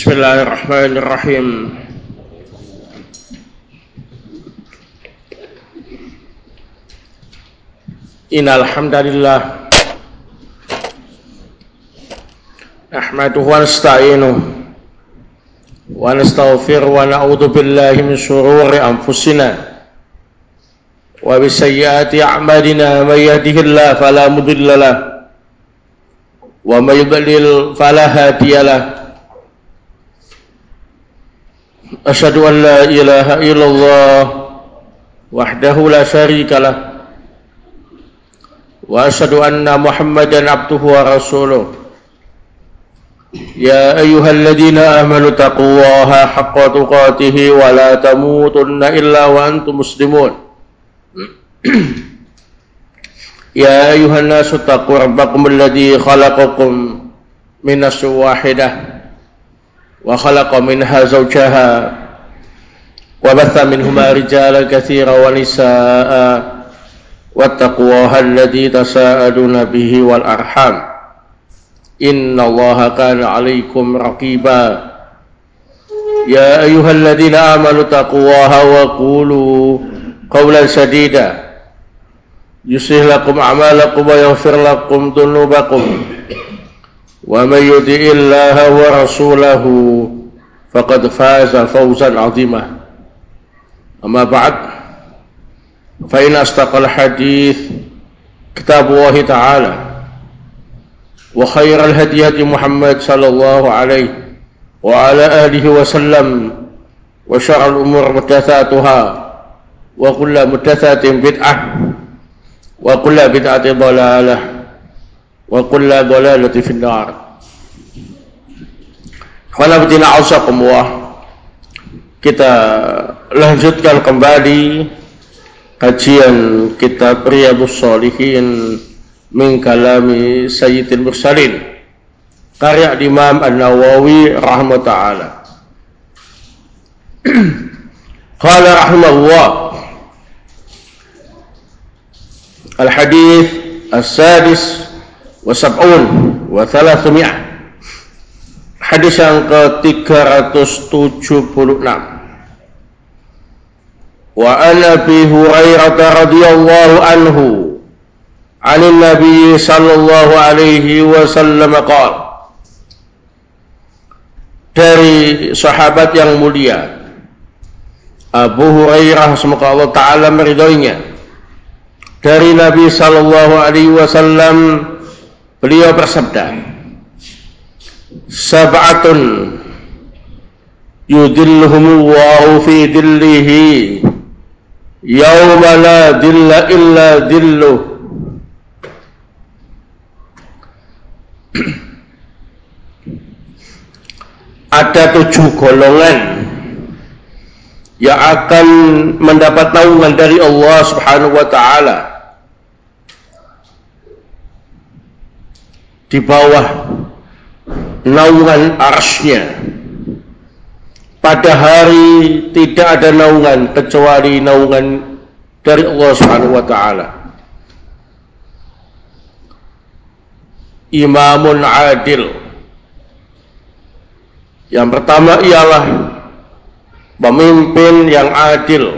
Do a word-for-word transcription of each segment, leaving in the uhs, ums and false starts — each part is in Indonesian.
Bismillahirrahmanirrahim. Innal hamdalillah nahmaduhu wa nasta'inuhu wa nastaghfiruhu wa na'udzu billahi min shururi anfusina wa min sayyiati a'malina may yahdihillahu fala mudilla lahu wa may yudlil fala hadiya lahu. Asyhadu an la ilaha illallah wahdahu la syarika lah wa asyhadu anna Muhammadan abduhu wa rasuluh. Ya ayyuhalladzina amanu taqullaha haqqa tuqatih wa la tamutunna illa wa antum muslimun. Ya ayyuhan nasu taqu rabbakum alladzi khalaqakum min nafsin wahidah wa khalaqa minha zawjaha wa batha minhuma rijalan katsiran wa nisaa'a wattaqullaha alladzi tasaaluna bihi wal arham innallaha kana 'alaikum raqiba. Ya ayyuhalladzina amanu taqullaha wa qulu qawlan sadida yuslih lakum a'malakum wa yaghfir lakum dhunubakum wa may yuti'illaha wa rasulahu faqad faza fawzan 'azima. Amma ba'd, fa inna astaqal hadits kitabullah ta'ala wa khairal hadi hadi Muhammad sallallahu alaihi wa ala alihi wa sallam wa syarrul umur muhdatsatuha wa kullu muhdatsatin bid'ah wa kullu bid'atin dhalalah wa kullu dhalalatin finnar. Khalafatina ausakumullah. Kita lanjutkan kembali kajian kitab Riyadhus Shalihin min kalami Sayyidil Mursalin karya Imam An-Nawawi rahimahullah ta'ala. Qala rahimahullah al-hadits as-sadis wa sab'un wa thalathmi'ah, hadis yang ke tiga ratus tujuh puluh enam. Wa an Abi Hurairah radhiyallahu anhu 'anil Nabi sallallahu alaihi wasallam qala, dari sahabat yang mulia Abu Hurairah, semoga Allah taala meridhoinya, dari Nabi sallallahu alaihi wasallam beliau bersabda, sab'atun yudilluhumullahu fi dillihi yawma la dilla illa dilluh. Ada tujuh golongan yang akan mendapat naungan dari Allah Subhanahu wa ta'ala di bawah naungan arsy-Nya. Pada hari tidak ada naungan kecuali naungan dari Allah Subhanahu wa ta'ala. Imamun adil. Yang pertama ialah pemimpin yang adil.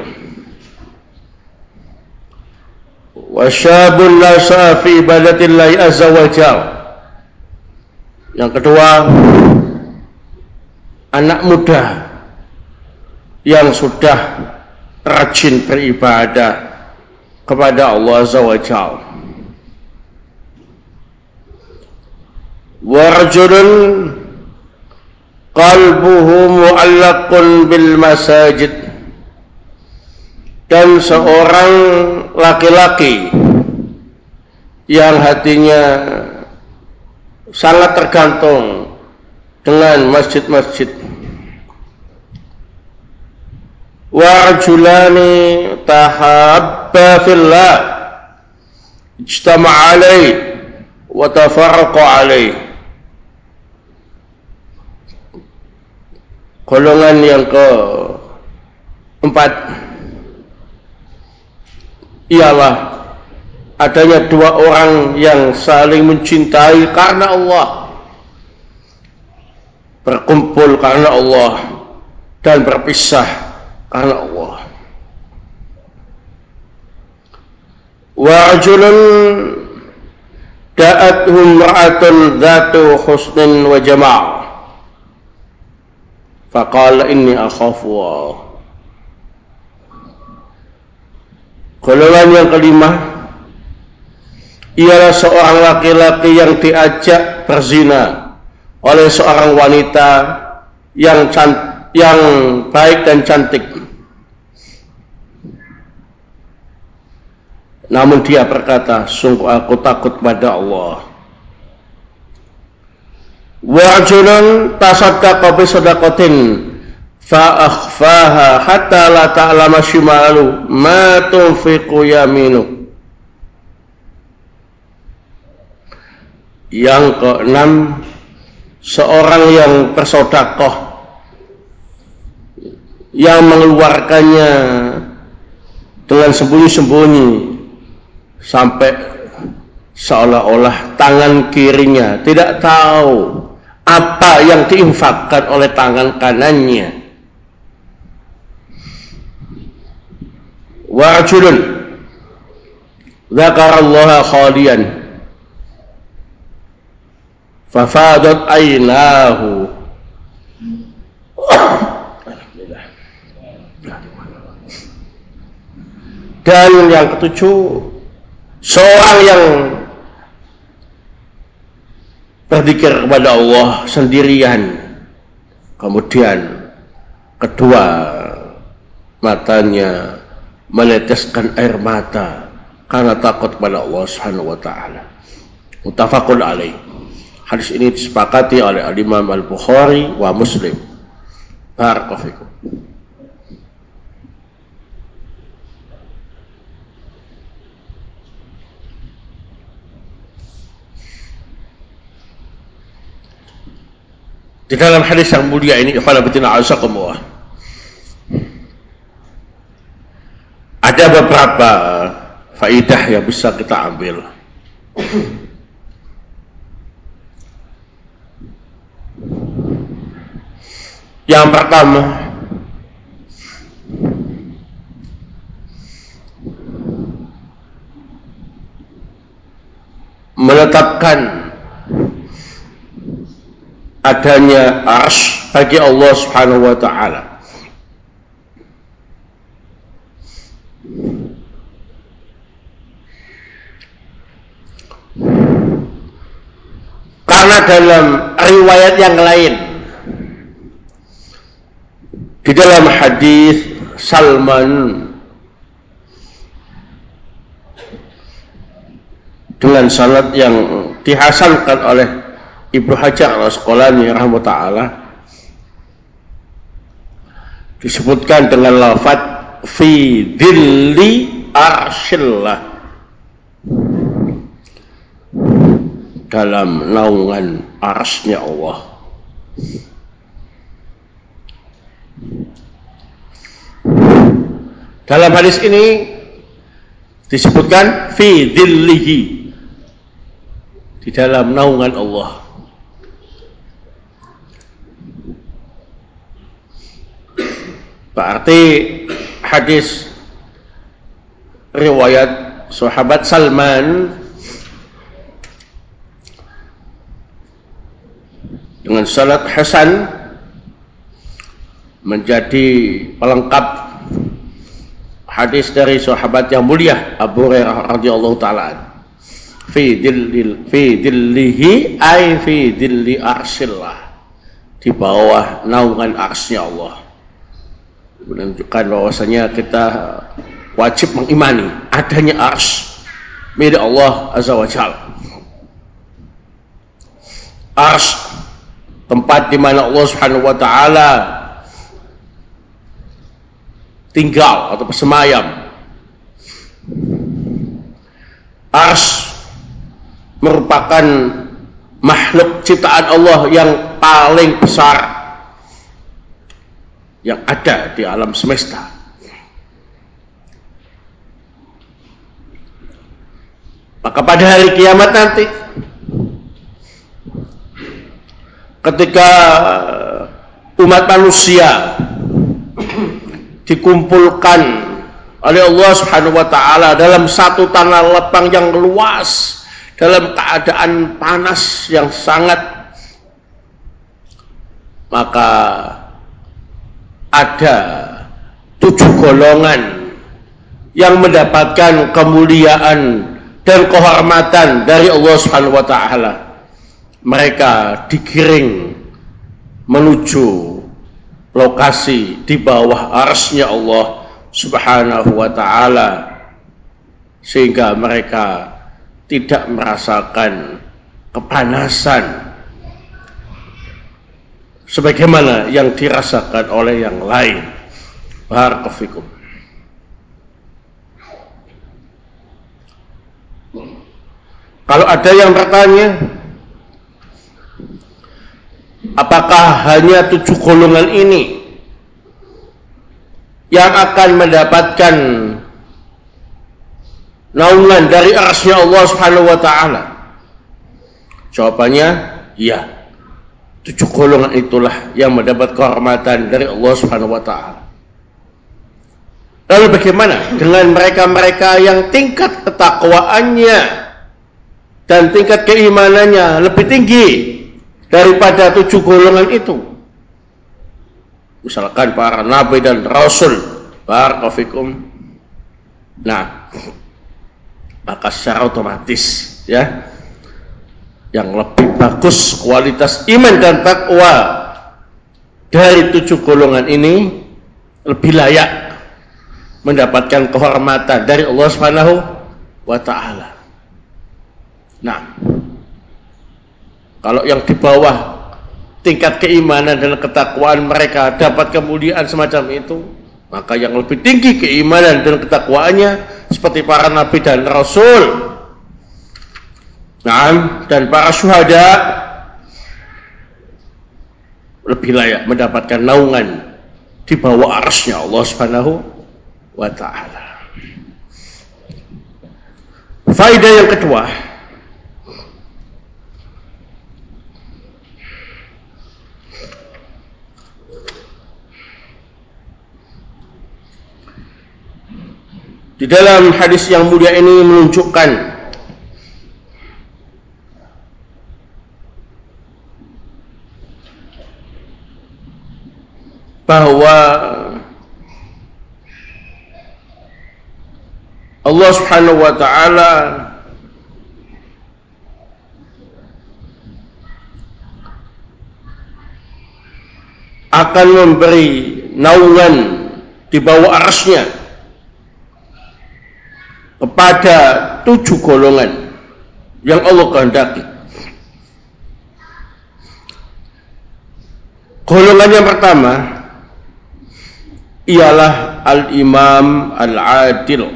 Wa syabun nasa fi ibadatillahi azza wa jalla. Yang kedua, anak muda yang sudah rajin beribadah kepada Allah azza wa jalla. Wa rajulun qalbuhu mu'allaqun bil masajid. Dan seorang laki-laki yang hatinya sangat tergantung dengan masjid-masjid. Wa rajulani tahabba fillah ijtama'a alaihi wa tafarraqa alaihi. Golongan yang keempat ialah adanya dua orang yang saling mencintai karena Allah, berkumpul karena Allah dan berpisah karena Allah. Wa rajulun da'atuhum ra'atun dhatu husnin wa jama' faqala inni akhafu Allah. Golongan yang kelima ialah seorang laki-laki yang diajak berzina oleh seorang wanita yang can- yang baik dan cantik. Namun dia berkata, sungguh aku takut pada Allah. Wa rajulun tasaddaqa bi sadaqatin fa akhfaha hatta la ta'lama shimalu ma tunfiqu yaminu. Yang keenam, seorang yang bersedekah yang mengeluarkannya dengan sembunyi-sembunyi sampai seolah-olah tangan kirinya tidak tahu apa yang diinfakkan oleh tangan kanannya. Wa rajulun dzakarallaha khaliyan fafadat aynahu. Dan yang ketujuh, seorang yang berzikir kepada Allah sendirian, kemudian kedua matanya meneteskan air mata karena takut kepada Allah Subhanahu wa taala. Muttafaqun alaih. Hadis ini disepakati oleh Al-Imam Al-Bukhari wa Muslim. Barakallahu fikum. Di dalam hadis yang mulia ini, ikhwan fillah azakumullah, ada beberapa faidah yang bisa kita ambil. Yang pertama, menetapkan adanya arsy bagi Allah Subhanahu wa taala. Karena dalam riwayat yang lain, di dalam hadis Salman dengan sanad yang dihasankan oleh Ibnu Hajar Al-Asqalani rahimahullah ta'ala, disebutkan dengan lafaz fi dhilli arshillah, dalam naungan arsy-Nya Allah. Dalam hadis ini disebutkan fi dhillihi, di dalam naungan Allah. Berarti hadis riwayat sahabat Salman dengan sanad hasan menjadi pelengkap hadis dari sahabat yang mulia Abu Hurairah radhiyallahu taala. Fi dhillil fi dhillihi ay fi dhilli arshillah, di bawah naungan arsy Allah. Menunjukkan bahwasanya kita wajib mengimani adanya arsy milik Allah azza wa jalla. Arsy, tempat di mana Allah Subhanahu wa taala tinggal atau bersemayam. Arsy merupakan makhluk ciptaan Allah yang paling besar yang ada di alam semesta. Maka pada hari kiamat nanti, ketika umat manusia dikumpulkan oleh Allah Subhanahu wa taala dalam satu tanah lapang yang luas dalam keadaan panas yang sangat, maka ada tujuh golongan yang mendapatkan kemuliaan dan kehormatan dari Allah Subhanahu wa taala. Mereka digiring menuju lokasi di bawah arsy-Nya Allah Subhanahu wa taala, sehingga mereka tidak merasakan kepanasan sebagaimana yang dirasakan oleh yang lain. Barakallahu fikum. Kalau ada yang bertanya, apakah hanya tujuh golongan ini yang akan mendapatkan naungan dari arsy-Nya Allah Subhanahu wa taala? Jawabannya, iya. Tujuh golongan itulah yang mendapat kehormatan dari Allah Subhanahu wa taala. Lalu bagaimana dengan mereka-mereka yang tingkat ketakwaannya dan tingkat keimanannya lebih tinggi daripada tujuh golongan itu? Misalkan para nabi dan rasul, barakallahu fikum. Nah, maka secara otomatis ya, yang lebih bagus kualitas iman dan takwa dari tujuh golongan ini lebih layak mendapatkan kehormatan dari Allah Subhanahu wa taala. Nah, kalau yang di bawah tingkat keimanan dan ketakwaan mereka dapat kemuliaan semacam itu, maka yang lebih tinggi keimanan dan ketakwaannya seperti para nabi dan rasul, nah, dan para syuhada, lebih layak mendapatkan naungan di bawah arsy-Nya Allah Subhanahu wa taala. Faedah yang kedua, di dalam hadis yang mulia ini menunjukkan bahwa Allah Subhanahu wa taala akan memberi naungan di bawah arsy-Nya kepada tujuh golongan yang Allah kehendaki. Golongan yang pertama ialah al-imam al-adil,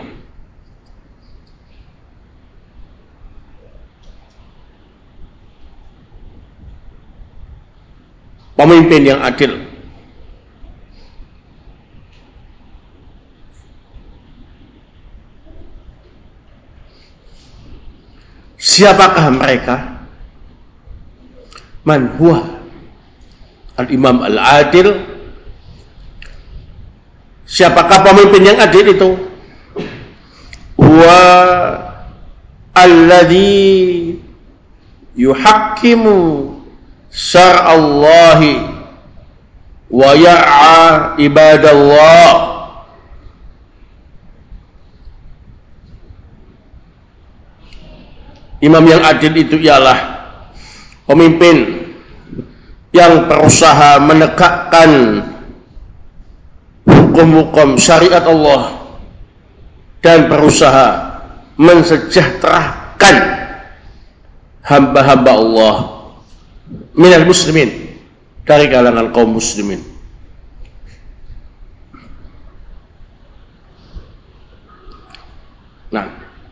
pemimpin yang adil. Siapakah mereka? Man huwa al-imam al-adil? Siapakah pemimpin yang adil itu? Huwa alladhi yuhakkimu syar'allahi wa ya'a ibadallah. Imam yang adil itu ialah pemimpin yang berusaha menegakkan hukum-hukum syariat Allah dan berusaha mensejahterakan hamba-hamba Allah minal muslimin, dari kalangan kaum muslimin. Nah,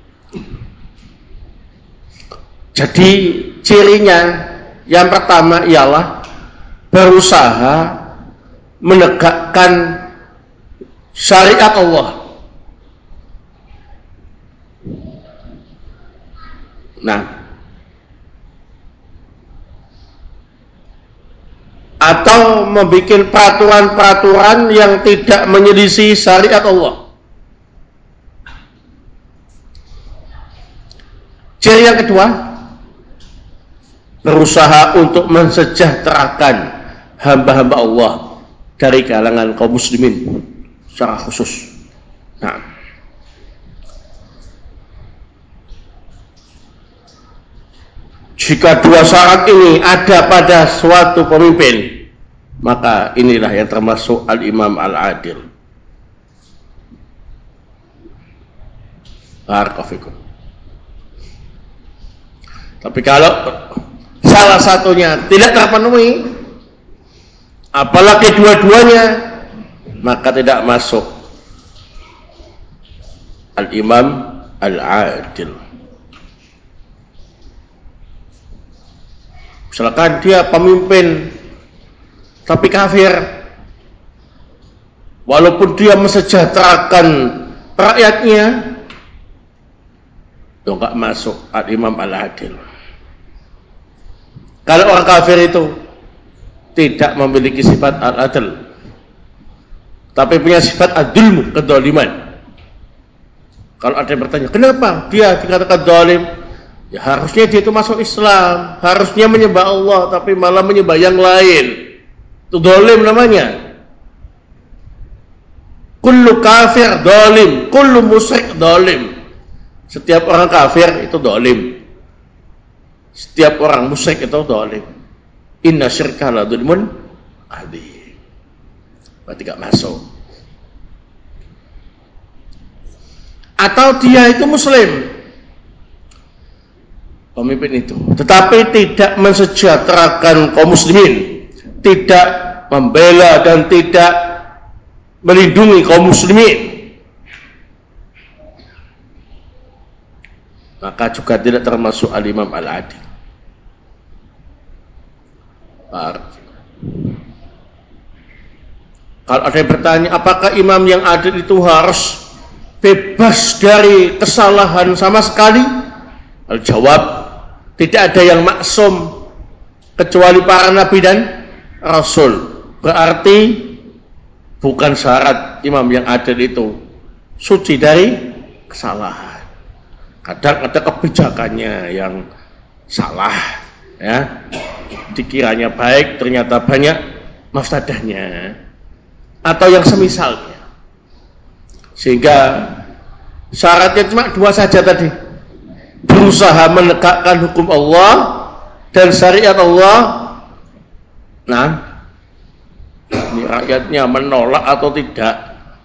jadi cirinya yang pertama ialah berusaha menegakkan syariat Allah. Nah, atau atau membuat peraturan-peraturan yang tidak menyelisih syariat Allah. Ciri yang kedua, berusaha untuk mensejahterakan hamba-hamba Allah dari kalangan kaum muslimin secara khusus. Nah, jika dua syarat ini ada pada suatu pemimpin, maka inilah yang termasuk al-imam al-adil. Barakallahu. Tapi kalau salah satunya tidak terpenuhi, apalagi dua-duanya, maka tidak masuk al-imam al-adil. Misalkan dia pemimpin tapi kafir, walaupun dia mensejahterakan rakyatnya, itu enggak masuk al-imam al-adil. Kalau orang kafir itu tidak memiliki sifat al-adl, tapi punya sifat ad-dulmu, kedoliman. Kalau ada yang bertanya, kenapa dia dikatakan dolim? Ya harusnya dia itu masuk Islam, harusnya menyembah Allah, tapi malah menyembah yang lain. Itu dolim namanya. Kullu kafir dolim, kullu musyrik dolim. Setiap orang kafir itu dolim. Setiap orang musyrik itu dolim. Inna syirka la dzulmun adzim. Berarti gak masuk. Atau dia itu muslim, pemimpin itu, tetapi tidak mensejahterakan kaum muslimin, tidak membela dan tidak melindungi kaum muslimin, maka juga tidak termasuk al-imam al-adil. Kalau ada yang bertanya, apakah imam yang adil itu harus bebas dari kesalahan sama sekali? Al-jawab, tidak ada yang maksum kecuali para nabi dan rasul. Berarti bukan syarat imam yang adil itu suci dari kesalahan. Kadang ada kebijakannya yang salah, ya, dikiranya baik ternyata banyak mafsadahnya, atau yang semisalnya. Sehingga syaratnya cuma dua saja tadi, berusaha menegakkan hukum Allah dan syariat Allah. Nah, ini rakyatnya menolak atau tidak.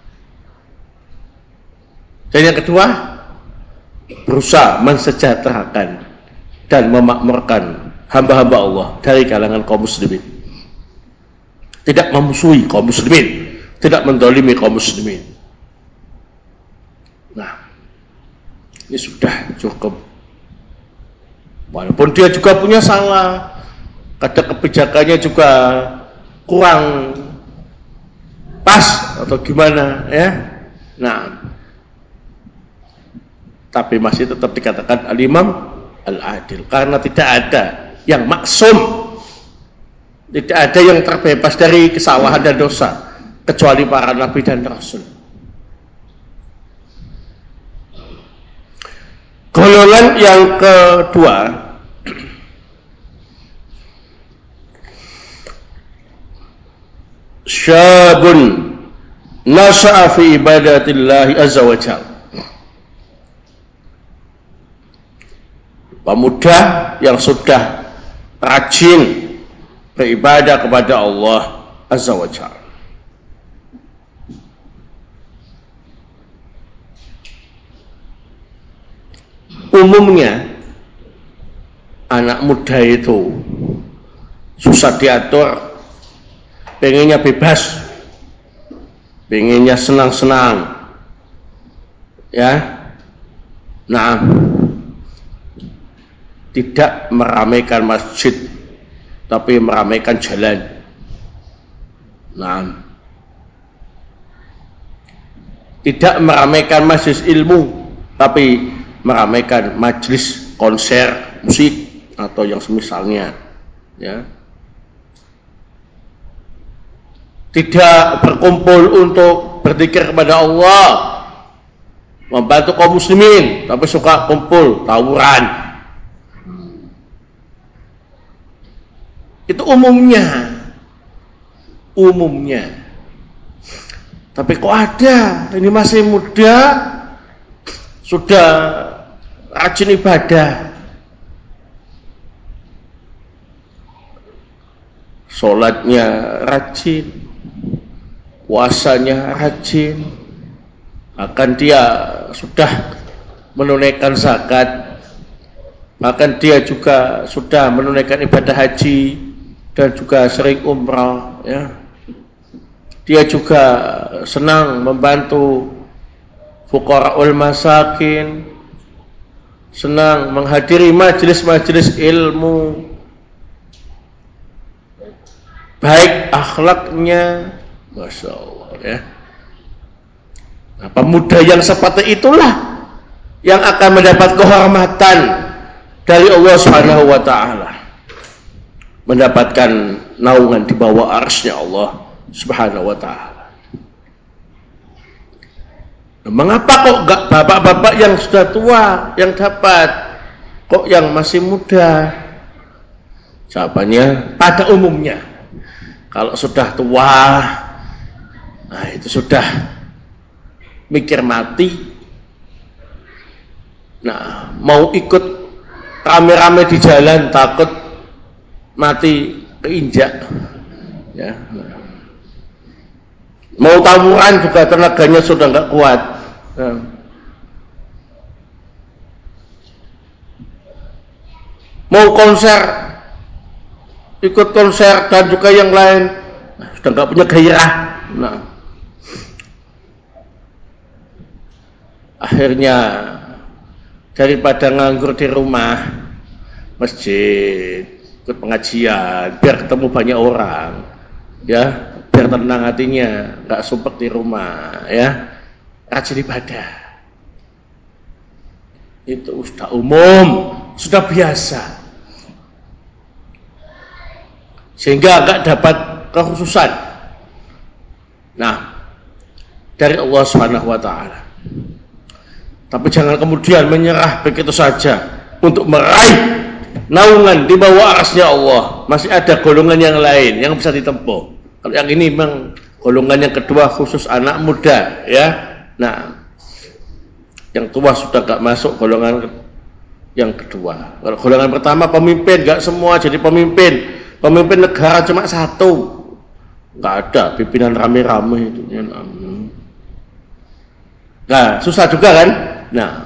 Dan yang kedua, berusaha mensejahterakan dan memakmurkan hamba-hamba Allah dari kalangan kaum muslimin. Tidak memusuhi kaum muslimin, tidak mendolimi kaum muslimin. Nah, ini sudah cukup. Walaupun dia juga punya salah, kadang kebijakannya juga kurang pas atau gimana, ya. Nah, tapi masih tetap dikatakan al-imam al-adil, karena tidak ada yang maksum, tidak ada yang terbebas dari kesalahan dan dosa kecuali para nabi dan rasul. Golongan yang kedua, syabun nasha'a fi ibadatillahi azza wa jalla, pemuda yang sudah rajin beribadah kepada Allah azza wa jalla. Umumnya anak muda itu susah diatur, pengennya bebas, pengennya senang-senang, ya. Nah, tidak meramaikan masjid, tapi meramaikan jalan. Nah, tidak meramaikan majelis ilmu, tapi meramaikan majelis konser musik atau yang semisalnya, ya. tidak berkumpul untuk berzikir kepada Allah, membantu kaum muslimin, tapi suka kumpul tawuran. Itu umumnya, umumnya. Tapi kok ada, ini masih muda, sudah rajin ibadah, sholatnya rajin, puasanya rajin, bahkan dia sudah menunaikan zakat, bahkan dia juga sudah menunaikan ibadah haji dan juga sering umrah, ya. Dia juga senang membantu fuqara'ul masakin, senang menghadiri majelis-majelis ilmu, baik akhlaknya, masya Allah, ya. Nah, pemuda yang seperti itulah yang akan mendapat kehormatan dari Allah Subhanahu wa taala, mendapatkan naungan di bawah arsy-Nya Allah Subhanahu wa taala. Nah, mengapa kok enggak bapak-bapak yang sudah tua yang dapat, kok yang masih muda? Jawabannya, pada umumnya kalau sudah tua, nah itu sudah mikir mati. Nah, mau ikut rame-rame di jalan takut mati keinjak, ya. Mau tawuran juga tenaganya sudah nggak kuat. Nah. Mau konser, ikut konser dan juga yang lain, nah, sudah nggak punya gairah. Nah. Akhirnya daripada nganggur di rumah, masjid, ikut pengajian, biar ketemu banyak orang, ya, biar tenang hatinya, nggak sumpek di rumah, ya, rajin ibadah. Itu sudah umum, sudah biasa, sehingga nggak dapat kekhususan. Nah, dari Allah Subhanahu wa taala. Tapi jangan kemudian menyerah begitu saja untuk meraih naungan di bawah arsy-Nya Allah. Masih ada golongan yang lain yang bisa ditempuh. Kalau yang ini memang golongan yang kedua khusus anak muda, ya. Nah, yang tua sudah gak masuk golongan yang kedua. Kalau golongan pertama pemimpin, gak semua jadi pemimpin. Pemimpin negara cuma satu, gak ada pimpinan rame-rame itu. Nah, susah juga kan? Nah,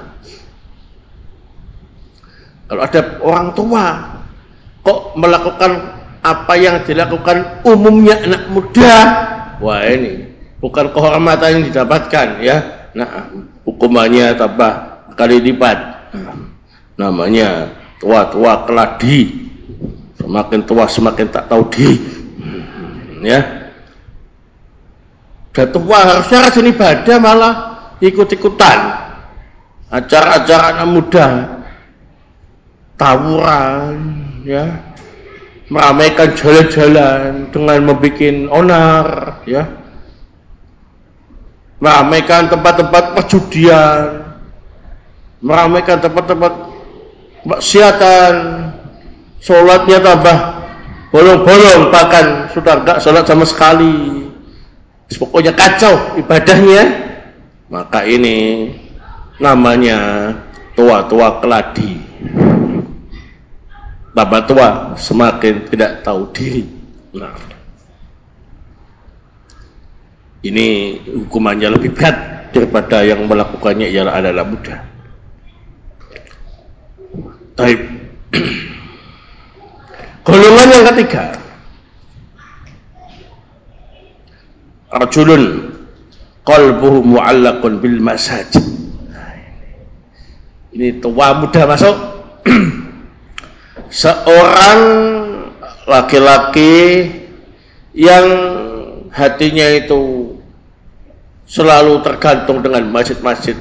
kalau ada orang tua kok melakukan apa yang dilakukan umumnya anak muda, wah ini bukan kehormatan yang didapatkan, ya. Nah, hukumannya tambah kali lipat. Namanya tua-tua keladi, semakin tua semakin tak tahu diri, ya. Udah tua harusnya rajin ibadah, malah ikut-ikutan acara-acara anak muda, tawuran, ya, meramaikan jalan-jalan dengan membuat onar, ya, meramaikan tempat-tempat perjudian, meramaikan tempat-tempat maksiatan, sholatnya tambah bolong-bolong, bahkan sudah enggak sholat sama sekali, pokoknya kacau ibadahnya. Maka ini namanya tua-tua keladi. Tambah tua semakin tidak tahu diri. Nah, ini hukumannya lebih berat daripada yang melakukannya ialah adalah muda. Baik. Golongan yang ketiga, rajulun qalbuhu mu'allaqun bil masajid. Ini tua muda masuk. Seorang laki-laki yang hatinya itu selalu tergantung dengan masjid-masjid.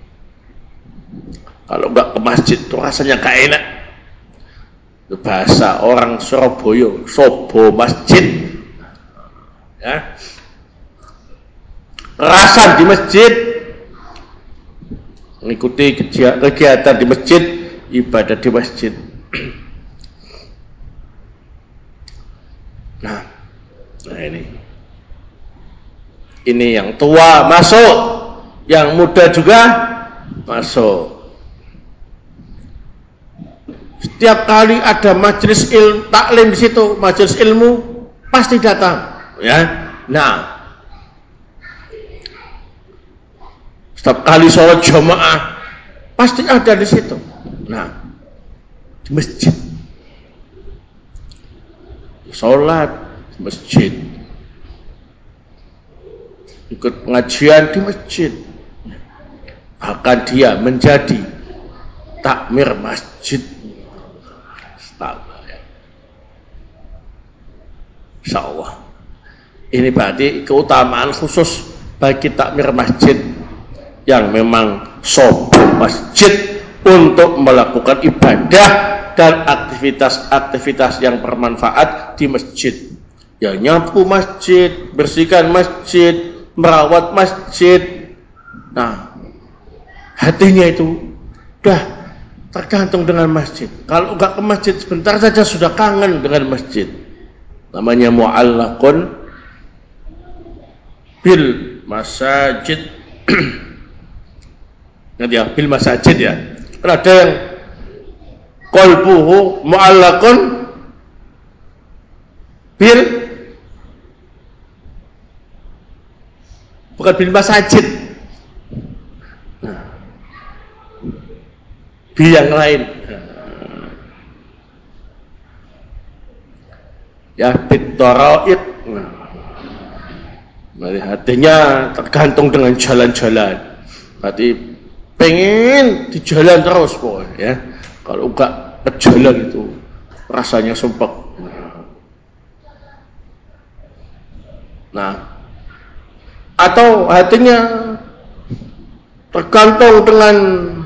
Kalau enggak ke masjid itu rasanya gak enak. Itu bahasa orang Surabaya, sobo masjid, ya. Rasan di masjid, mengikuti kegiatan di masjid, ibadah di masjid. Nah, nah ini, ini yang tua masuk, yang muda juga masuk. Setiap kali ada majelis ilmu taklim di situ, majelis ilmu pasti datang, ya. Nah, setiap kali sholat jamaah pasti ada di situ. Nah, di masjid, sholat di masjid, ikut pengajian di masjid, bahkan dia menjadi takmir masjid. Insya Allah. Ini berarti keutamaan khusus bagi takmir masjid yang memang sob masjid untuk melakukan ibadah dan aktivitas-aktivitas yang bermanfaat di masjid. Ya, nyapu masjid, bersihkan masjid, merawat masjid. Nah, hatinya itu udah tergantung dengan masjid. Kalau enggak ke masjid sebentar saja sudah kangen dengan masjid. Namanya mu'allaqun bil masajid. Nanti ya, bil masajid ya. Kan ada yang qalbuhu mu'allaqun bil, bukan bil masajid. Nah, bil yang lain. Ya, bitaraid. Nah, berarti hatinya tergantung dengan jalan-jalan. Berarti pengen di jalan terus pokoknya, ya. Kalau enggak ke jalan itu rasanya sumpek. Nah, atau hatinya tergantung dengan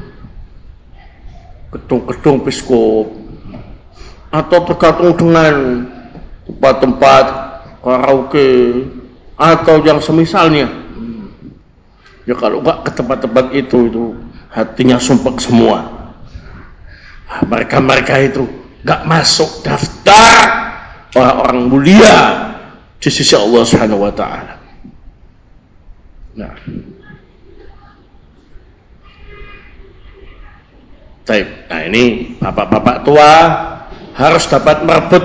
gedung-gedung biskop, atau tergantung dengan tempat-tempat karaoke atau yang semisalnya. Ya kalau enggak ke tempat-tempat itu itu hatinya sumpek semua. Nah, mereka-mereka itu enggak masuk daftar orang-orang mulia di sisi Allah Subhanahu wa taala. Nah. Baik. Nah, ini bapak-bapak tua harus dapat merebut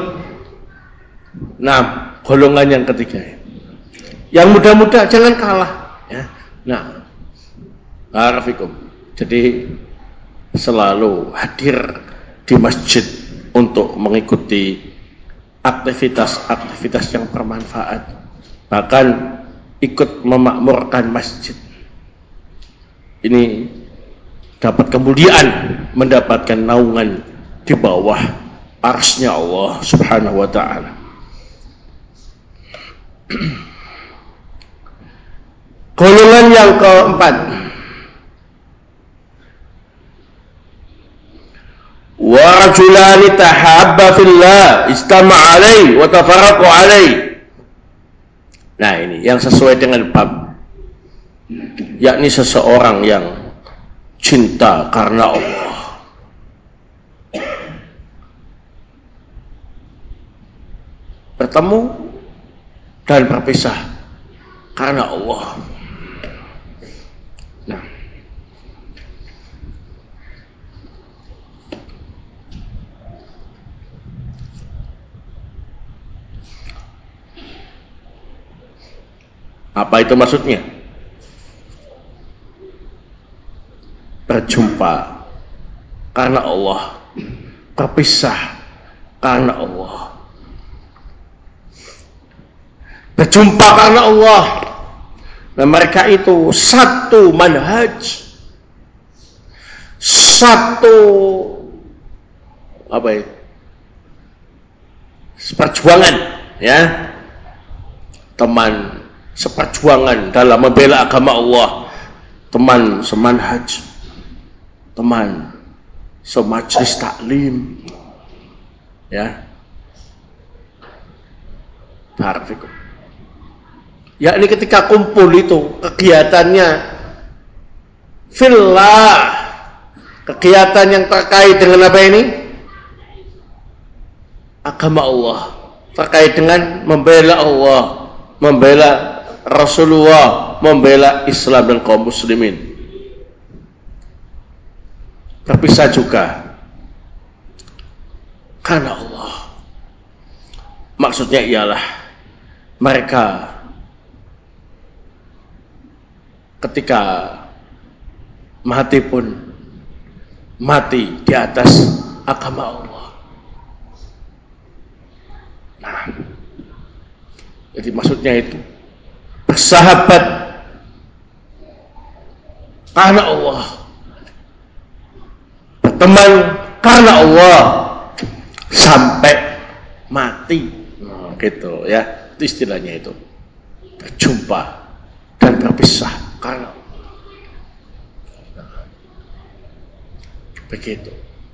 nah golongan yang ketiga. Yang muda-muda jangan kalah, ya. Nah, barakallahu. Jadi selalu hadir di masjid untuk mengikuti aktivitas-aktivitas yang bermanfaat, bahkan ikut memakmurkan masjid. Ini dapat kemuliaan, mendapatkan naungan di bawah arsy-Nya Allah Subhanahu wa taala. Golongan yang keempat, wa rajulani tahabba fillah istama'a alaihi wa tafarraqu alaihi. Nah, ini yang sesuai dengan bab, yakni seseorang yang cinta karena Allah, bertemu dan berpisah karena Allah. Nah, apa itu maksudnya? Berjumpa karena Allah, berpisah karena Allah. Berjumpa karena Allah. Nah, mereka itu satu manhaj, satu apa itu? Seperjuangan, ya. Teman seperjuangan dalam membela agama Allah, teman semanhaj, teman semajlis taklim, ya. Barakallahu. yakni ketika kumpul itu kegiatannya fillah, kegiatan yang terkait dengan apa ini? Agama Allah, terkait dengan membela Allah, membela Rasulullah, membela Islam dan kaum muslimin. Terpisah juga karena Allah. Maksudnya ialah mereka ketika mati pun mati di atas agama Allah. Nah, jadi maksudnya itu bersahabat karena Allah, berteman karena Allah sampai mati. Nah, gitu ya, itu istilahnya itu. Berjumpa dan berpisah karena Allah. Begitu.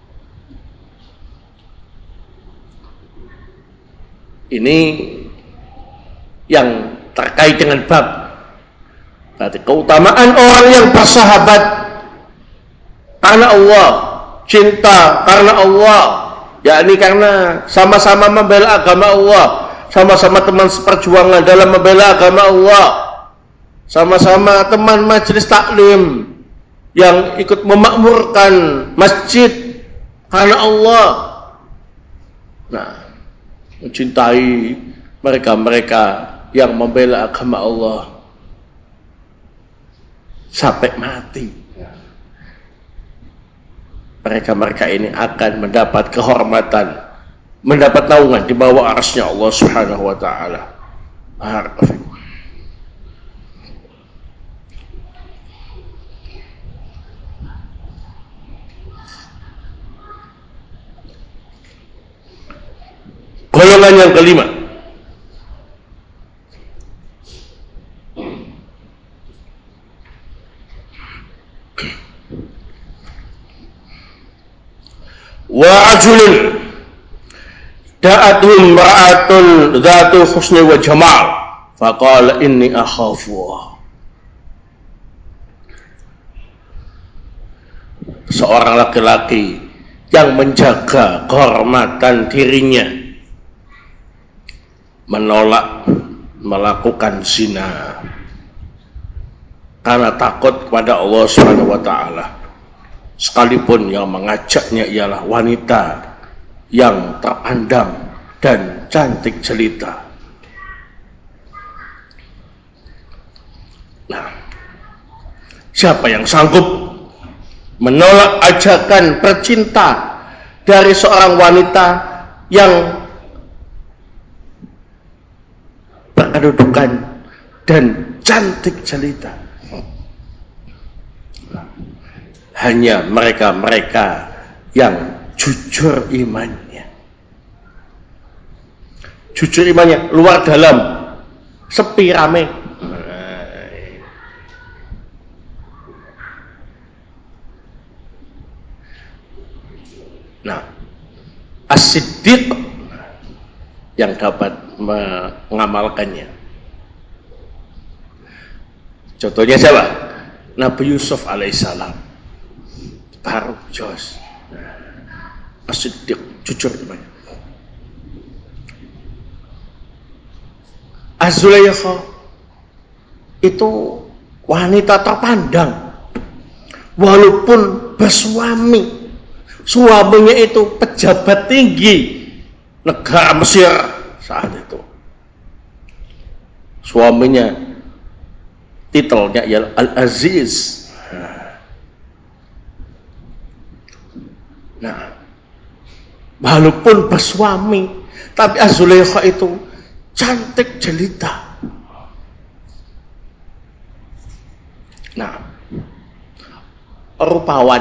Ini yang terkait dengan bab. Berarti keutamaan orang yang bersahabat karena Allah, cinta karena Allah, yakni karena sama-sama membela agama Allah, sama-sama teman seperjuangan dalam membela agama Allah, sama-sama teman majelis taklim yang ikut memakmurkan masjid karena Allah. Nah, mencintai mereka-mereka yang membela agama Allah sampai mati. Mereka-mereka ini akan mendapat kehormatan, mendapat naungan di bawah arsy-Nya Allah Subhanahu wa taala. Barakallahu. Golongan yang kelima, wa rajulun da'atuhu imra'atun dhatu husni wa jamal faqala inni akhafu. Seorang laki-laki yang menjaga kehormatan dirinya menolak melakukan zina karena takut kepada Allah Subhanahu wa taala, sekalipun yang mengajaknya ialah wanita yang terpandang dan cantik jelita. Nah, siapa yang sanggup menolak ajakan percinta dari seorang wanita yang berkedudukan dan cantik jelita? Hanya mereka-mereka yang jujur imannya. Jujur imannya, luar dalam, sepi rame. Nah, as-siddiq yang dapat mengamalkannya. Contohnya siapa? Nabi Yusuf alaihissalam. Baru jos. As-siddiq, jujur imannya. Az-Zulaikha itu wanita terpandang, walaupun bersuami, suaminya itu pejabat tinggi negara Mesir saat itu. Suaminya titelnya ialah Al-Aziz. Nah, walaupun bersuami, tapi Az-Zulaikha itu cantik jelita. Nah, rupawan.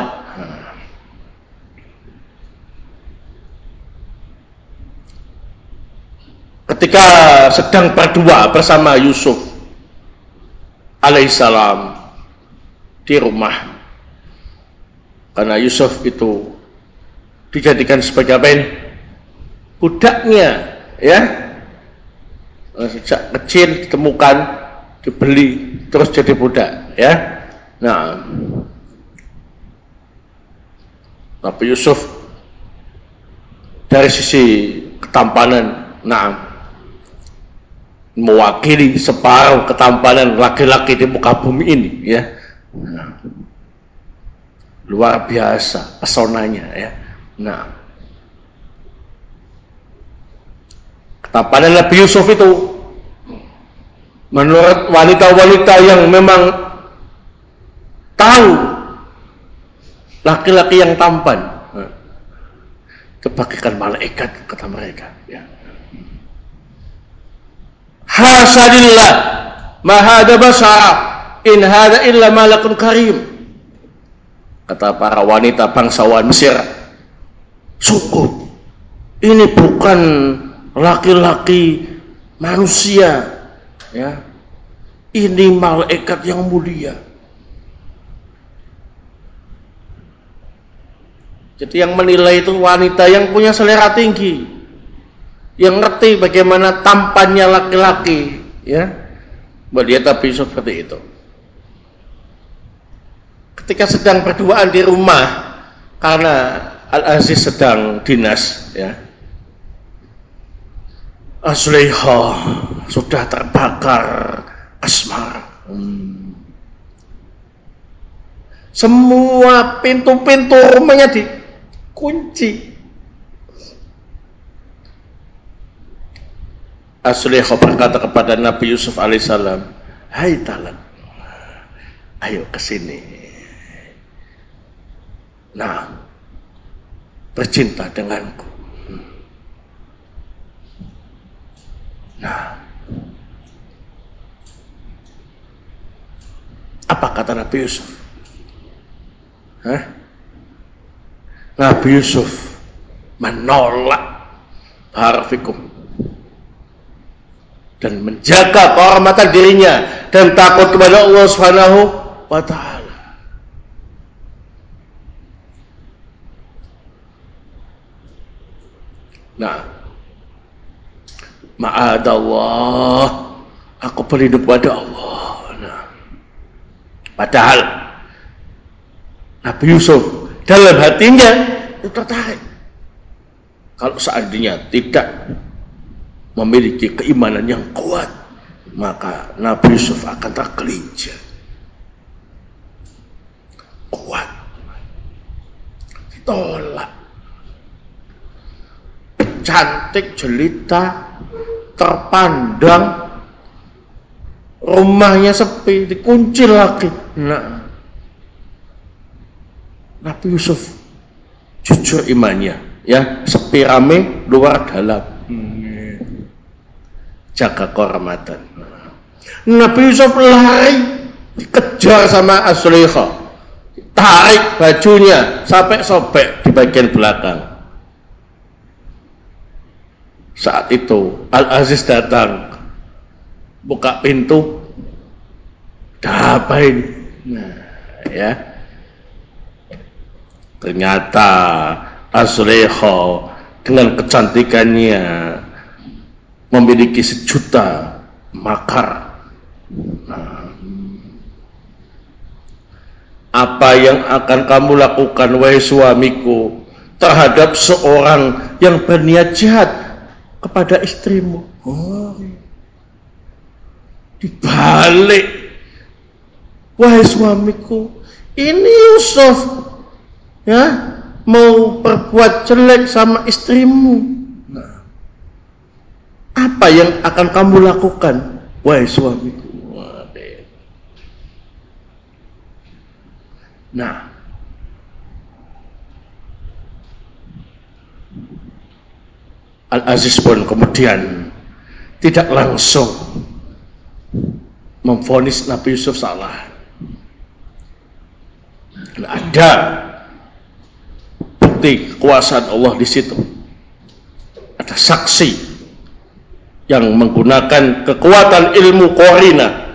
Ketika sedang berdua bersama Yusuf alaihissalam di rumah, karena Yusuf itu dijadikan sebagai apa ini? Budaknya, ya. Sejak kecil ditemukan dibeli terus jadi budak, ya. Nah, Nabi Yusuf dari sisi ketampanan, nah, mewakili separuh ketampanan laki-laki di muka bumi ini, ya. Nah, luar biasa pesonanya, ya. Nah, ketampanan Nabi Yusuf itu menurut wanita-wanita yang memang tahu laki-laki yang tampan, kebagikan malaikat, kata mereka, ya. Hasadillah ma hada basara in hada illa malakun karim, kata para wanita bangsawan Mesir, sungguh ini bukan laki-laki manusia, ya, ini malaikat yang mulia. Jadi yang menilai itu wanita yang punya selera tinggi, yang ngerti bagaimana tampannya laki-laki, ya. Melihat Nabi Yusuf seperti itu. Ketika sedang berduaan di rumah, karena Al-Aziz sedang dinas, ya, Zulaikha sudah terbakar asmara. Hmm. Semua pintu-pintu rumahnya dikunci. Zulaikha berkata kepada Nabi Yusuf alaihissalam, hai Talak, ayo ke sini. Nah, bercinta denganku. Nah, apa kata Nabi Yusuf? Hah? Nabi Yusuf menolak harfikum dan menjaga kehormatan dirinya dan takut kepada Allah Subhanahu wa taala. Nah, ma'adallah, aku berlindung pada Allah. Nah, padahal Nabi Yusuf dalam hatinya itu tertarik. Kalau seandainya tidak memiliki keimanan yang kuat, maka Nabi Yusuf akan tergelincir. Kuat, tolak, cantik, jelita, terpandang, rumahnya sepi, dikunci lagi. Nah, Nabi Yusuf jujur imannya, ya, sepi rame, luar dalam. Hmm. Jaga kehormatan. Nabi Yusuf lari, dikejar sama Az-Zulaikha, tarik bajunya sampai sobek di bagian belakang. Saat itu Al-Aziz datang, buka pintu, apa ini? Nah, ya, ternyata Az-Zulaikha dengan kecantikannya memiliki sejuta makar. Nah, apa yang akan kamu lakukan, wahai suamiku, terhadap seorang yang berniat jahat kepada istrimu? Oh, dibalik, wahai suamiku, ini Yusuf, ya, mau berbuat jelek sama istrimu. Nah, apa yang akan kamu lakukan, wahai suamiku? Nah, Al-Aziz pun kemudian tidak langsung memvonis Nabi Yusuf salah. Ada bukti kekuasaan Allah di situ. Ada saksi yang menggunakan kekuatan ilmu qarina.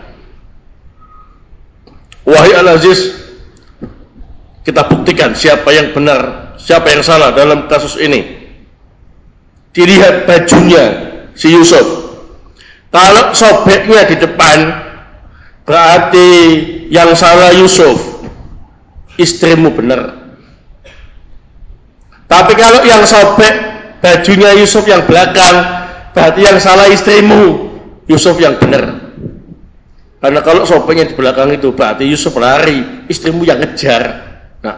Wahai Al-Aziz, kita buktikan siapa yang benar, siapa yang salah dalam kasus ini. Dilihat bajunya si Yusuf. Kalau sobeknya di depan, berarti yang salah Yusuf, istrimu benar. Tapi kalau yang sobek bajunya Yusuf yang belakang, berarti yang salah istrimu, Yusuf yang benar. Karena kalau sobeknya di belakang itu berarti Yusuf lari, istrimu yang ngejar. Nah,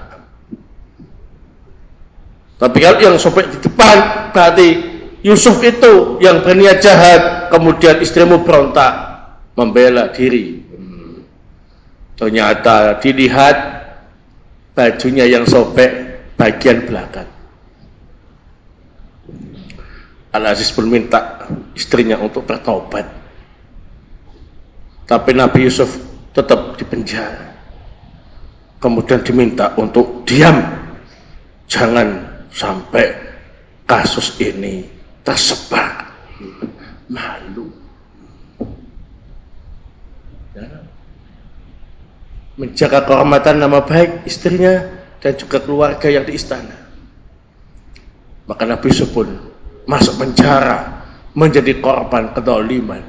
tapi kalau yang sobek di depan berarti Yusuf itu yang berniat jahat, kemudian istrimu berontak membela diri. Hmm. Ternyata dilihat bajunya yang sobek bagian belakang. Al-Aziz pun minta istrinya untuk bertobat, tapi Nabi Yusuf tetap dipenjara. Kemudian diminta untuk diam, jangan sampai kasus ini tersebar. Malu ya. Menjaga kehormatan nama baik istrinya dan juga keluarga yang di istana. Maka Nabi Yusuf pun masuk penjara, menjadi korban kezaliman.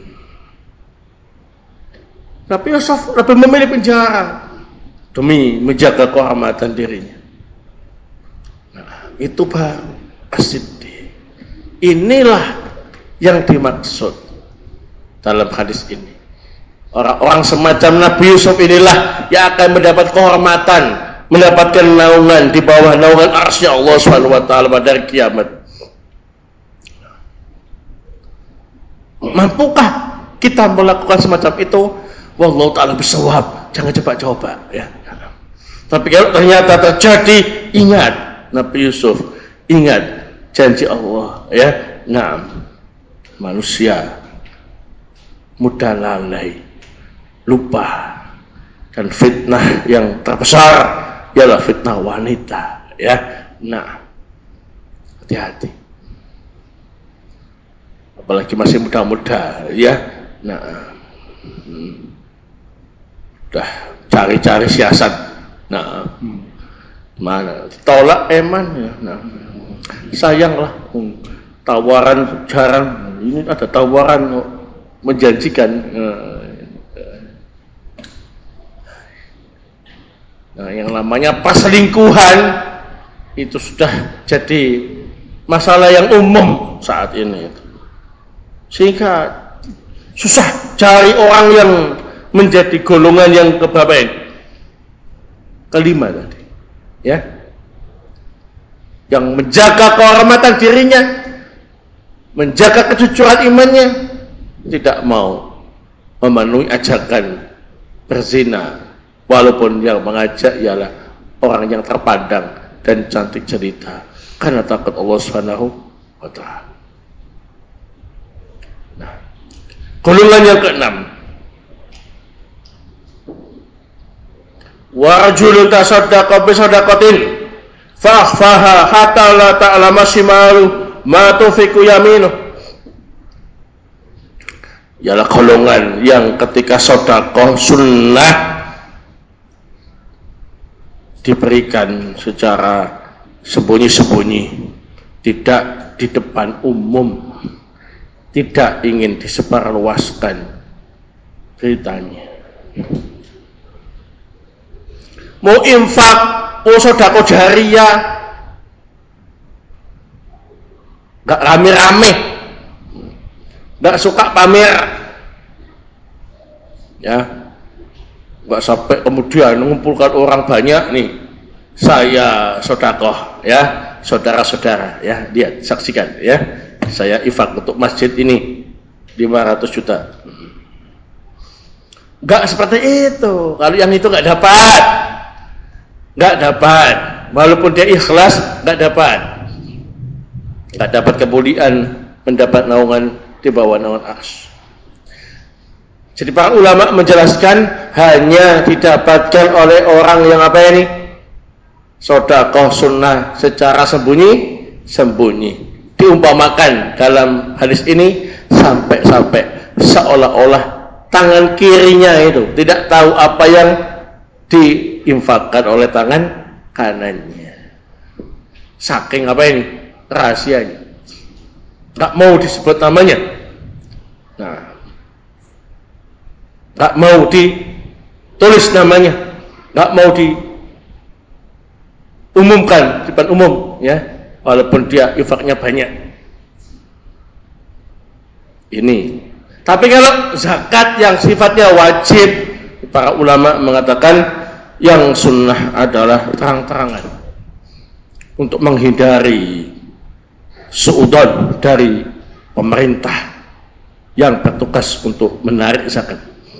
Nabi Yusuf lebih memilih penjara demi menjaga kehormatan dirinya. Nah, itu baru as-siddiq. Inilah yang dimaksud dalam hadis ini. Orang-orang semacam Nabi Yusuf inilah yang akan mendapat kehormatan, mendapatkan naungan di bawah naungan arsy Allah Subhanahu wa taala pada hari kiamat. Mampukah kita melakukan semacam itu? Wallahu ta'ala bisawab. Jangan coba-coba ya. Tapi kalau ternyata terjadi, ingat Nabi Yusuf, ingat janji Allah ya. Nah, manusia mudah lalai, lupa, dan fitnah yang terbesar ialah fitnah wanita ya. Nah, hati-hati, apalagi masih muda-muda ya. Nah, hmm, udah cari-cari siasat. Nah, hmm, mana tolak eman ya. Nah, sayanglah, hmm, tawaran jarang. Ini ada tawaran menjanjikan. Nah, yang namanya perselingkuhan itu sudah jadi masalah yang umum saat ini. Sehingga susah cari orang yang menjadi golongan yang keberapa ini? Kelima tadi. Ya. Yang menjaga kehormatan dirinya, menjaga kejujuran imannya, tidak mau memenuhi ajakan berzina, walaupun yang mengajak ialah orang yang terpandang dan cantik cerita, karena takut Allah Subhanahu wa taala. Nah, golongan yang keenam, wa rajulun tasaddaqa bi sadaqatin fa akhfaha hatta la ta'lama shimalu ma tunfiqu yaminuh. Ialah golongan yang ketika sedekah sunnah diberikan secara sembunyi-sembunyi, tidak di depan umum, tidak ingin disebarluaskan beritanya. Mau infak, mau sedekah jariyah, gak rame-rame, gak suka pamer, ya, gak sampai kemudian mengumpulkan orang banyak nih, saya sedekah, ya, saudara-saudara, ya, lihat, saksikan, ya, saya infak untuk masjid ini lima ratus juta. Gak seperti itu. Kalau yang itu gak dapat, gak dapat, walaupun dia ikhlas, gak dapat, gak dapat kemuliaan mendapat naungan di bawah naungan arsy. Jadi para ulama menjelaskan hanya didapatkan oleh orang yang apa ini? Sedekah sunnah secara sembunyi-sembunyi. Diumpamakan dalam hadis ini sampai-sampai seolah-olah tangan kirinya itu tidak tahu apa yang diinfakkan oleh tangan kanannya. Saking apa ini? Rahasianya. Tak mau disebut namanya. Nah, nggak mau ditulis namanya, nggak mau diumumkan di depan umum, ya, walaupun dia infaknya banyak. Ini. Tapi kalau zakat yang sifatnya wajib, para ulama mengatakan yang sunnah adalah terang-terangan untuk menghindari suudon dari pemerintah yang bertugas untuk menarik zakat.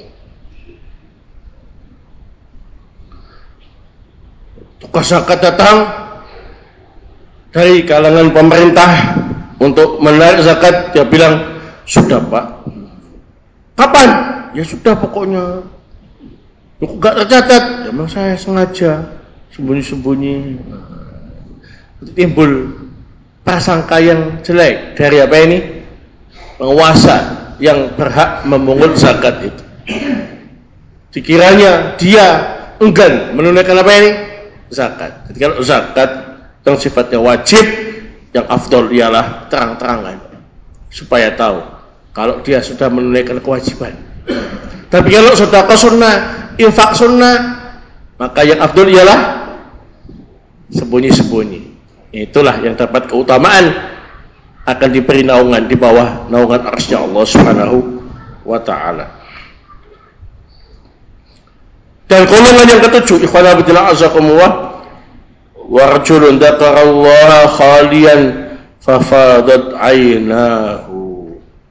Tugas zakat datang dari kalangan pemerintah untuk menarik zakat, dia bilang, sudah Pak. Kapan? Ya sudah pokoknya. Kok gak tercatat? Ya memang saya sengaja sembunyi-sembunyi. Timbul prasangka yang jelek dari apa ini? Penguasa yang berhak memungut zakat itu. Dikiranya dia enggan menunaikan apa ini? Zakat. Jadi kalau zakat yang sifatnya wajib, yang afdol ialah terang-terangan supaya tahu kalau dia sudah menunaikan kewajiban. Tapi kalau sedekah sunnah, infak sunnah, maka yang afdol ialah sembunyi-sembunyi. Itulah yang dapat keutamaan, akan diberi naungan di bawah naungan arsy Allah Subhanahu wa taala. Dan golongan yang ketujuh, ikhwan fillah azakumullah, wa rajulun dzakarallaha khalian fafadat aynahu.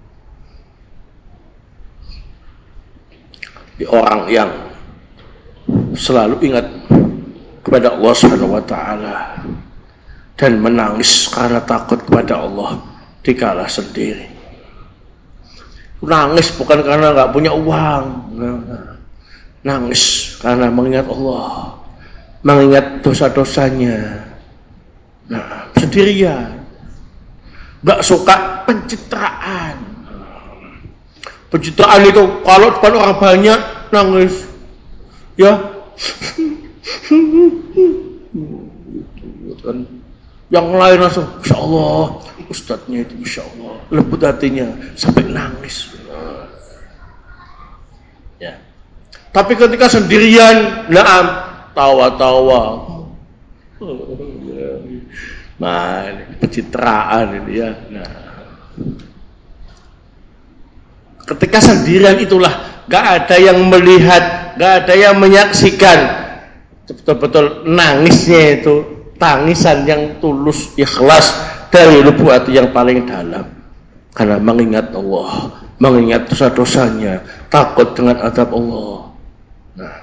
Di orang yang selalu ingat kepada Allah Subhanahu wa taala dan menangis karena takut kepada Allah dikala sendiri. Nangis bukan karena enggak punya uang. Nangis karena mengingat Allah, mengingat dosa-dosanya. Nah, sendirian. Enggak suka pencitraan. Pencitraan itu kalau depan orang banyak nangis. Ya. Yang lain langsung, Masya Allah, ustadznya itu Masya Allah, lembut hatinya sampai nangis. Ya. Tapi ketika sendirian, naam, tawa-tawa. Nah, pencitraan ini ya. Nah. Ketika sendirian itulah, gak ada yang melihat, gak ada yang menyaksikan. Betul-betul nangisnya itu, tangisan yang tulus, ikhlas dari lubuk hati yang paling dalam. Karena mengingat Allah, mengingat dosa-dosanya, takut dengan azab Allah. Nah,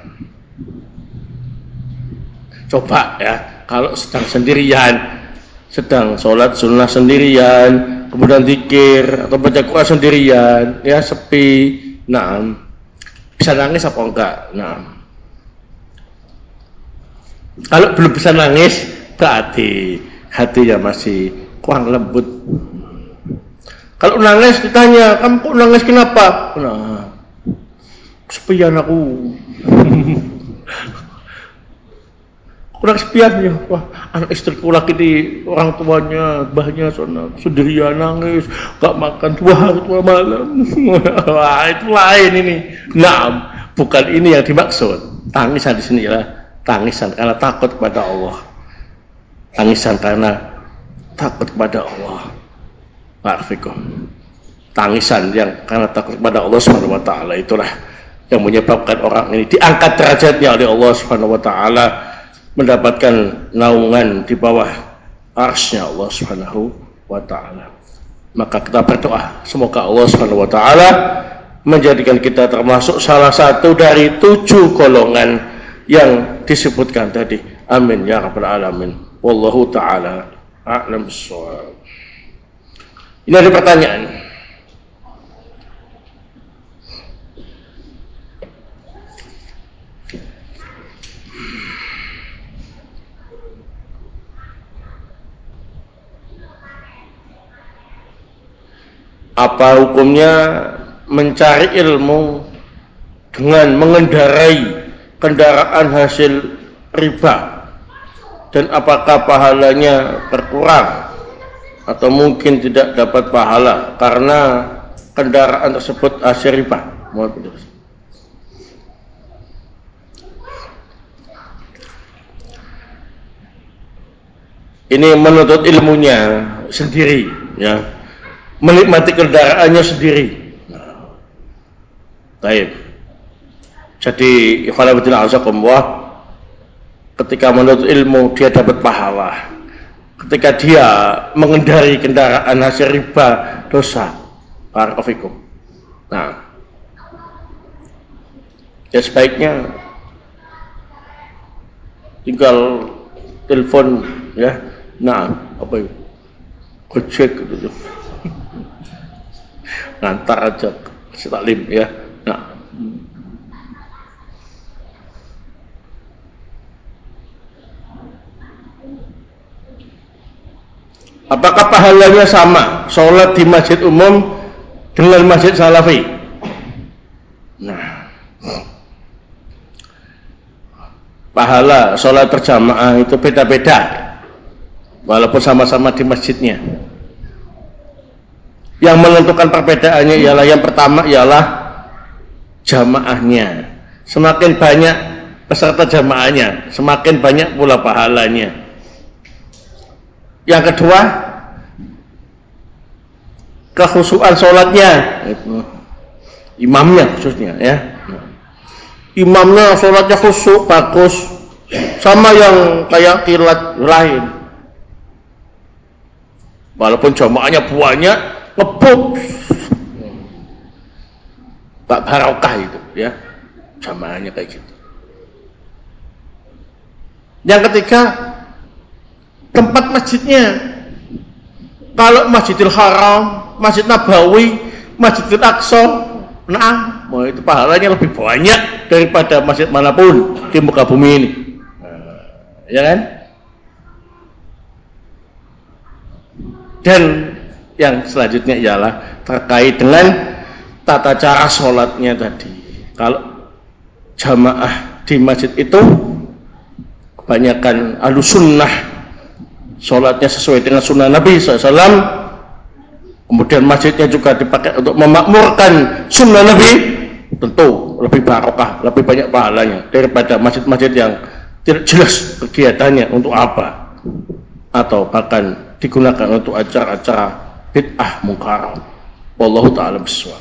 coba ya, kalau sedang sendirian, sedang sholat sunnah sendirian, kemudian zikir atau baca Quran sendirian, ya sepi, nah, bisa nangis apa enggak? Nah, kalau belum bisa nangis, berarti hatinya masih kurang lembut. Kalau nangis ditanya, kamu kok nangis kenapa? Nah, kesepian aku. Kurang kesepian ya. Wah, anak istriku lagi di orang tuanya, mbahnya sana sendirian nangis, gak makan dua hari dua malam. Wah, itu lain ini. Nah, bukan ini yang dimaksud. Tangisan di sini ya, tangisan karena takut kepada Allah. Tangisan karena takut kepada Allah. Barakallahu. Tangisan yang karena takut kepada Allah Subhanahu wa taala, itulah yang menyebabkan orang ini diangkat derajatnya oleh Allah Subhanahu wa taala, mendapatkan naungan di bawah arsy-Nya Allah Subhanahu wa taala. Maka kita berdoa semoga Allah Subhanahu wa taala menjadikan kita termasuk salah satu dari tujuh golongan yang disebutkan tadi. Amin ya rabbal alamin. Wallahu taala a'lam bissawab. Ini ada pertanyaan. Apa hukumnya mencari ilmu dengan mengendarai kendaraan hasil riba, dan apakah pahalanya berkurang atau mungkin tidak dapat pahala karena kendaraan tersebut hasil riba? Mohon penjelasan. ini menuntut ilmunya sendiri, ya, menikmati kendaraannya sendiri. Nah, baik. Jadi ikhwanabillah azakumullah, ketika menuntut ilmu dia dapat pahala. Ketika dia mengendari kendaraan hasil riba, dosa. Barakallahu. Nah, ya sebaiknya tinggal telepon, ya. Nah, apa itu? Gojek gitu. Ngantar aja si taklim, ya. Nah, apakah pahalanya sama sholat di masjid umum dengan masjid salafi? Nah, pahala sholat berjamaah itu beda-beda walaupun sama-sama di masjidnya. Yang menentukan perbedaannya ialah yang pertama ialah jamaahnya. Semakin banyak peserta jamaahnya, semakin banyak pula pahalanya. Yang kedua, kekhusyuan sholatnya, itu imamnya khususnya, ya. Imamnya sholatnya khusyuk bagus, sama yang kayak kilat lain. Walaupun jamaahnya banyak, ngebut, tak barokah itu, ya, jamaahnya kayak gitu. Yang ketiga, tempat masjidnya. Kalau Masjidil Haram, Masjid Nabawi, Masjidil Aqsa, nah, mau itu pahalanya lebih banyak daripada masjid manapun di muka bumi ini. Nah, ya kan? Dan yang selanjutnya ialah terkait dengan tata cara sholatnya tadi. Kalau jamaah di masjid itu kebanyakan ahlus sunnah, sholatnya sesuai dengan sunnah Nabi shallallahu alaihi wasallam, kemudian masjidnya juga dipakai untuk memakmurkan sunnah Nabi, tentu lebih barokah, lebih banyak pahalanya daripada masjid-masjid yang tidak jelas kegiatannya untuk apa, atau bahkan digunakan untuk acara-acara bid'ah mungkar. Wallahu ta'ala bishawab.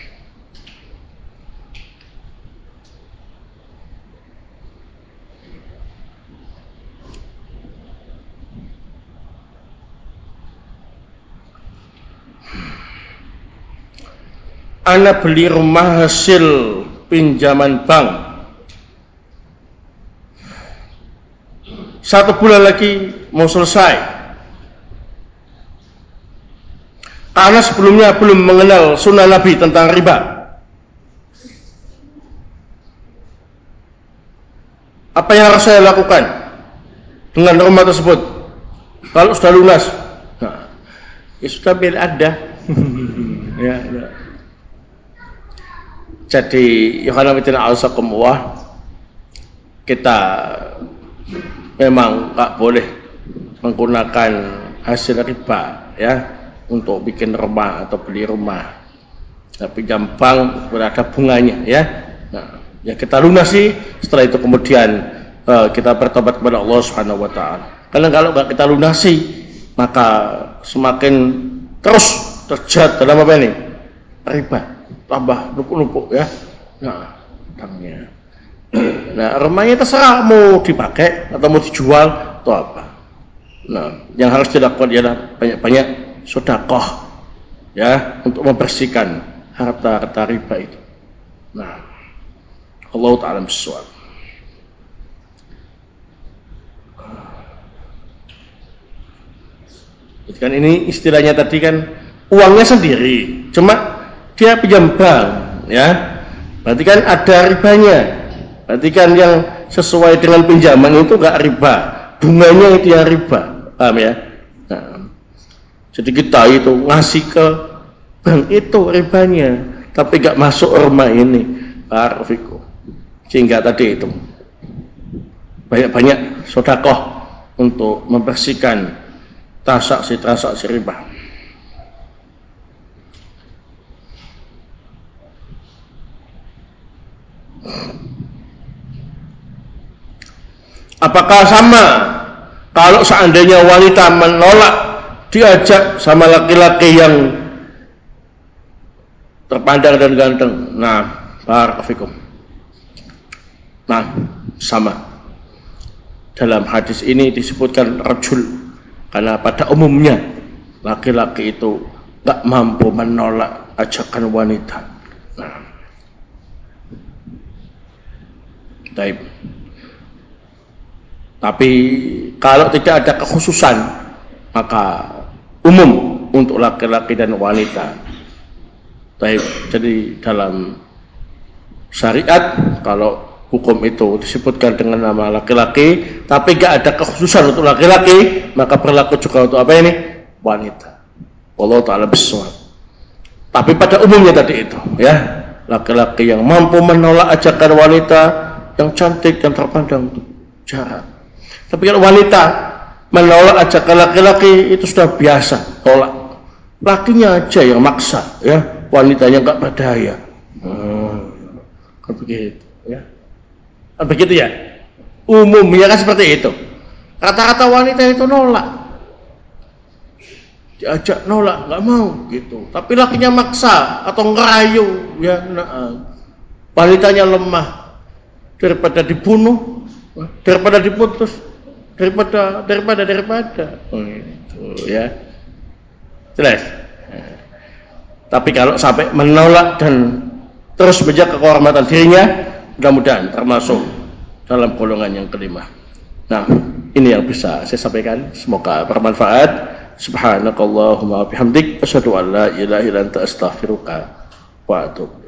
Ana beli rumah hasil pinjaman bank. Satu bulan lagi mau selesai. Karena sebelumnya belum mengenal sunnah Nabi tentang riba. Apa yang harus saya lakukan dengan rumah tersebut? Kalau sudah lunas, nah, ya sudah milik Anda. ya, ya. Jadi Yohanawitina al-Sakumullah, kita memang tak boleh menggunakan hasil riba, ya, untuk bikin rumah atau beli rumah. Tapi pinjam bank berada bunganya, ya. Nah, ya kita lunasi, setelah itu kemudian uh, kita bertobat kepada Allah Subhanahu wa taala. Karena kalau enggak kita lunasi, maka semakin terus terjerat dalam apa ini? Riba. Tambah numpuk-numpuk, ya. Nah, tangnya. Nah, rumahnya terserah mau dipakai atau mau dijual atau apa. Nah, yang harus dilakukan ialah banyak-banyak sedekah, ya, untuk membersihkan harta-harta riba itu. Nah, Allah Ta'ala bishawab. Jadi kan ini istilahnya tadi kan uangnya sendiri, cuma dia pinjam bank, ya. Berarti kan ada ribanya. Berarti kan yang sesuai dengan pinjaman itu enggak riba, bunganya itu yang riba. Paham ya? Nah, jadi kita itu ngasih ke bank itu ribanya, tapi enggak masuk rumah ini. Barakallahu. Sehingga tadi itu banyak-banyak sedekah untuk membersihkan transaksi-transaksi riba. Apakah sama Kalau seandainya wanita menolak diajak sama laki-laki yang terpandang dan ganteng, nah, barakallahu. Nah, sama. Dalam hadis ini disebutkan rajul, karena pada umumnya laki-laki itu tak mampu menolak ajakan wanita. Nah, baik. Tapi kalau tidak ada kekhususan, maka umum untuk laki-laki dan wanita. Baik, jadi dalam syariat kalau hukum itu disebutkan dengan nama laki-laki, tapi gak ada kekhususan untuk laki-laki, maka berlaku juga untuk apa ini? Wanita. Wallahu ta'ala bissawab. Tapi pada umumnya tadi itu, ya, laki-laki yang mampu menolak ajakan wanita yang cantik dan terpandang itu jarang. Tapi kalau wanita menolak ajakan laki-laki itu sudah biasa, tolak. Lakinya aja yang maksa, ya, wanitanya nggak berdaya. Hmm, kan begitu, ya. Kan begitu ya. Umumnya kan seperti itu. Kata-kata wanita itu nolak, diajak nolak, nggak mau gitu. Tapi lakinya maksa atau ngerayu, ya, nah, wanitanya lemah daripada dibunuh, daripada diputus, daripada daripada daripada oh, gitu, ya, jelas. Tapi kalau sampai menolak dan terus menjaga kehormatan dirinya, mudah-mudahan termasuk dalam golongan yang kelima. Nah, ini yang bisa saya sampaikan, semoga bermanfaat. Subhanakallahumma bihamdik, asyhadu an la ilaha illa anta astaghfiruka wa atubu